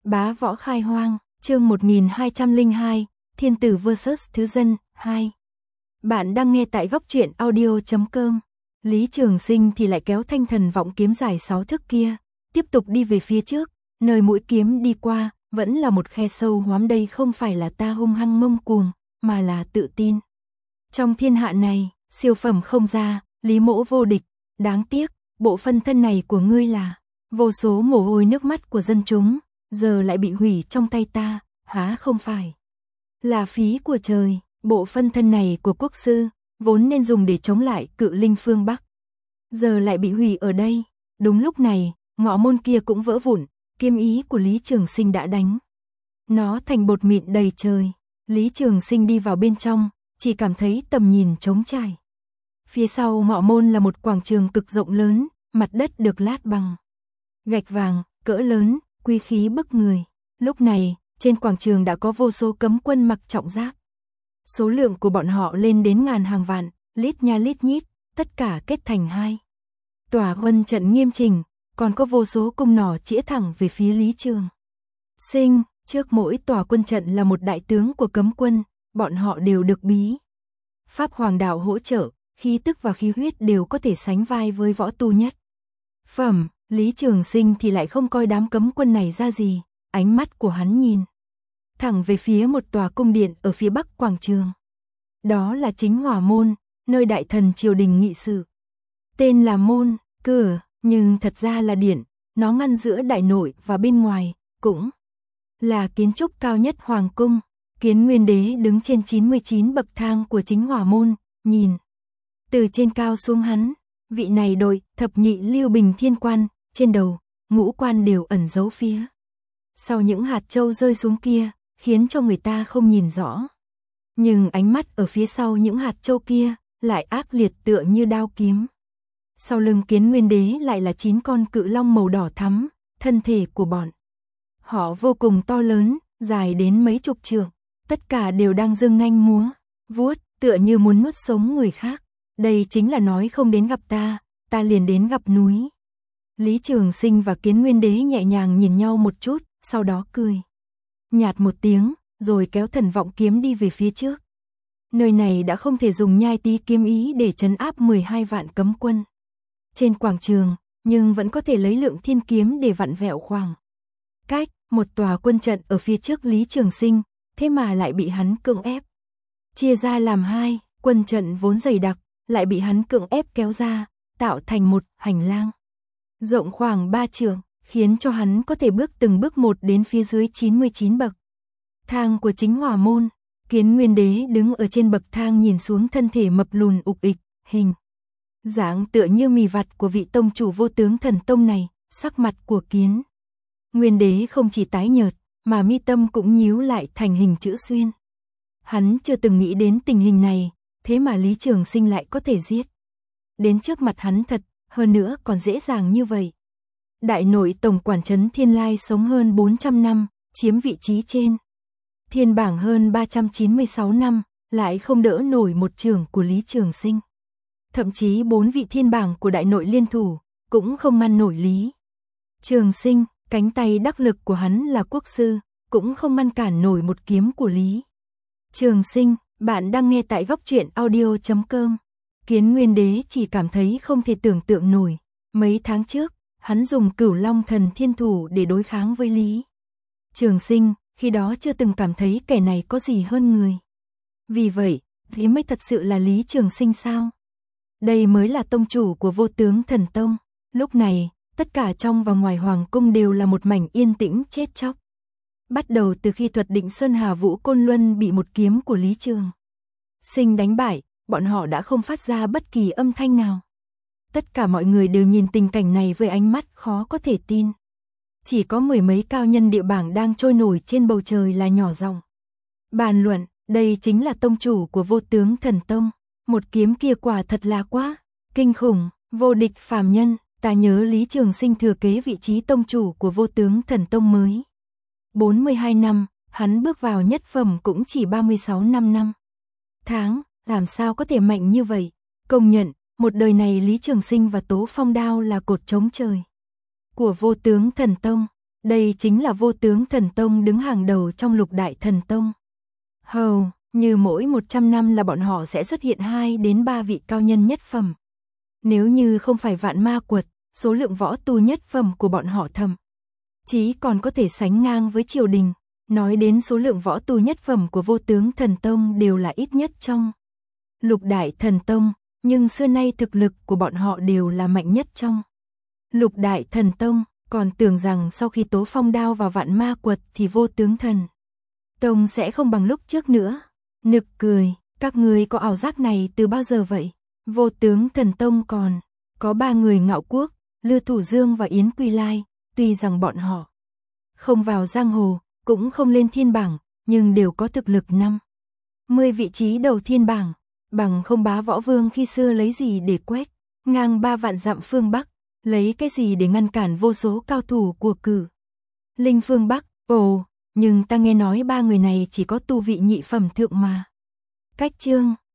Bá võ khai hoang, chương 1202, Thiên tử vs Thứ dân, 2. Bạn đang nghe tại góc truyện audio.com. Lý Trường Sinh thì lại kéo thanh thần vọng kiếm dài 6 thước kia, tiếp tục đi về phía trước, nơi mũi kiếm đi qua, vẫn là một khe sâu hoắm. Đây không phải là ta hung hăng ngông cuồng, mà là tự tin. Trong thiên hạ này, siêu phẩm không ra, Lý Mỗ vô địch, đáng tiếc, bộ phân thân này của ngươi là vô số mồ hôi nước mắt của dân chúng, giờ lại bị hủy trong tay ta, há không phải là phí của trời. Bộ phân thân này của quốc sư, vốn nên dùng để chống lại cự linh phương Bắc, giờ lại bị hủy ở đây. Đúng lúc này, ngọ môn kia cũng vỡ vụn, kiếm ý của Lý Trường Sinh đã đánh nó thành bột mịn đầy trời. Lý Trường Sinh đi vào bên trong, chỉ cảm thấy tầm nhìn trống trải. Phía sau ngọ môn là một quảng trường cực rộng lớn, mặt đất được lát bằng gạch vàng, cỡ lớn, quy khí bức người. Lúc này, trên quảng trường đã có vô số cấm quân mặc trọng giáp. Số lượng của bọn họ lên đến ngàn hàng vạn, lít nha lít nhít, tất cả kết thành hai tòa quân trận nghiêm chỉnh, còn có vô số cung nỏ chĩa thẳng về phía Lý Trường Sinh. Trước mỗi tòa quân trận là một đại tướng của cấm quân, bọn họ đều được bí pháp hoàng đạo hỗ trợ, khí tức và khí huyết đều có thể sánh vai với võ tu nhất phẩm. Lý Trường Sinh thì lại không coi đám cấm quân này ra gì, ánh mắt của hắn nhìn thẳng về phía một tòa cung điện ở phía bắc quảng trường. Đó là Chính Hỏa môn, nơi đại thần triều đình nghị sự. Tên là môn, cửa, nhưng thật ra là điện, nó ngăn giữa đại nội và bên ngoài, cũng là kiến trúc cao nhất hoàng cung. Kiến Nguyên Đế đứng trên 99 bậc thang của Chính Hỏa môn, nhìn từ trên cao xuống hắn, vị này đội thập nhị lưu bình thiên quan, trên đầu, ngũ quan đều ẩn giấu phía sau những hạt châu rơi xuống kia, khiến cho người ta không nhìn rõ. Nhưng ánh mắt ở phía sau những hạt châu kia lại ác liệt tựa như đao kiếm. Sau lưng Kiến Nguyên Đế lại là 9 con cự long màu đỏ thắm, thân thể của bọn họ vô cùng to lớn, dài đến mấy chục trượng, tất cả đều đang giương nanh múa vuốt, tựa như muốn nuốt sống người khác. Đây chính là nói không đến gặp ta, ta liền đến gặp núi. Lý Trường Sinh và Kiến Nguyên Đế nhẹ nhàng nhìn nhau một chút, sau đó cười nhạt một tiếng, rồi kéo thần vọng kiếm đi về phía trước. Nơi này đã không thể dùng nhai tí kiếm ý để trấn áp 12 vạn cấm quân trên quảng trường, nhưng vẫn có thể lấy lượng thiên kiếm để vặn vẹo khoảng cách một tòa quân trận ở phía trước Lý Trường Sinh, thế mà lại bị hắn cưỡng ép chia ra làm hai. Quân trận vốn dày đặc, lại bị hắn cưỡng ép kéo ra, tạo thành một hành lang rộng khoảng 3 trượng, khiến cho hắn có thể bước từng bước một đến phía dưới 99 bậc thang của Chính Hỏa môn. Kiến Nguyên Đế đứng ở trên bậc thang nhìn xuống thân thể mập lùn ục ịch, hình dáng tựa như mì vặt của vị tông chủ Vô Tướng Thần Tông này. Sắc mặt của Kiến Nguyên Đế không chỉ tái nhợt, mà mi tâm cũng nhíu lại thành hình chữ xuyên. Hắn chưa từng nghĩ đến tình hình này, thế mà Lý Trường Sinh lại có thể giết đến trước mặt hắn thật, hơn nữa còn dễ dàng như vậy. Đại nội tổng quản trấn Thiên Lai sống hơn 400 năm, chiếm vị trí trên thiên bảng hơn 396 năm, lại không đỡ nổi một chưởng của Lý Trường Sinh. Thậm chí 4 vị thiên bảng của đại nội liên thủ, cũng không ngăn nổi Lý Trường Sinh. Cánh tay đắc lực của hắn là quốc sư, cũng không ngăn cản nổi một kiếm của Lý Trường Sinh. Bạn đang nghe tại góc truyện audio.com. Kiến Nguyên Đế chỉ cảm thấy không thể tưởng tượng nổi. Mấy tháng trước, hắn dùng Cửu Long Thần Thiên Thủ để đối kháng với Lý Trường Sinh, khi đó chưa từng cảm thấy kẻ này có gì hơn người. Vì vậy, thế mới thật sự là Lý Trường Sinh sao? Đây mới là tông chủ của Vô Tướng Thần Tông. Lúc này, tất cả trong và ngoài hoàng cung đều là một mảnh yên tĩnh chết chóc. Bắt đầu từ khi Thuật Định Sơn Hà Vũ Côn Luân bị một kiếm của Lý Trường Sinh đánh bại, bọn họ đã không phát ra bất kỳ âm thanh nào. Tất cả mọi người đều nhìn tình cảnh này với ánh mắt khó có thể tin. Chỉ có mười mấy cao nhân địa bảng đang trôi nổi trên bầu trời là nhỏ giọng bàn luận, đây chính là tông chủ của Vô Tướng Thần Tông. Một kiếm kia quả thật là quá kinh khủng, vô địch phàm nhân. Ta nhớ Lý Trường Sinh thừa kế vị trí tông chủ của Vô Tướng Thần Tông mới 42 năm, hắn bước vào nhất phẩm cũng chỉ 36 năm tháng, làm sao có thể mạnh như vậy? Công nhận, một đời này Lý Trường Sinh và Tố Phong Đao là cột chống trời của Vô Tướng Thần Tông. Đây chính là Vô Tướng Thần Tông đứng hàng đầu trong Lục Đại Thần Tông. Hầu như mỗi 100 năm là bọn họ sẽ xuất hiện 2 đến 3 vị cao nhân nhất phẩm. Nếu như không phải Vạn Ma Quật, số lượng võ tu nhất phẩm của bọn họ thậm chí còn có thể sánh ngang với triều đình. Nói đến số lượng võ tu nhất phẩm của Vô Tướng Thần Tông đều là ít nhất trong Lục Đại Thần Tông, nhưng xưa nay thực lực của bọn họ đều là mạnh nhất trong Lục Đại Thần Tông, còn tưởng rằng sau khi Tố Phong đao vào Vạn Ma Quật thì Vô Tướng Thần Tông sẽ không bằng lúc trước nữa. Nực cười, các ngươi có ảo giác này từ bao giờ vậy? Vô Tướng Thần Tông còn có 3 người Ngạo Quốc, Lư Thủ Dương và Yến Quy Lai, tuy rằng bọn họ không vào giang hồ, cũng không lên thiên bảng, nhưng đều có thực lực 50 vị trí đầu thiên bảng, bằng không Bá Võ Vương khi xưa lấy gì để quét ngang 3 vạn dặm phương Bắc, lấy cái gì để ngăn cản vô số cao thủ của Cử Linh phương Bắc. Ồ, nhưng ta nghe nói 3 người này chỉ có tu vị nhị phẩm thượng mà. Cách chương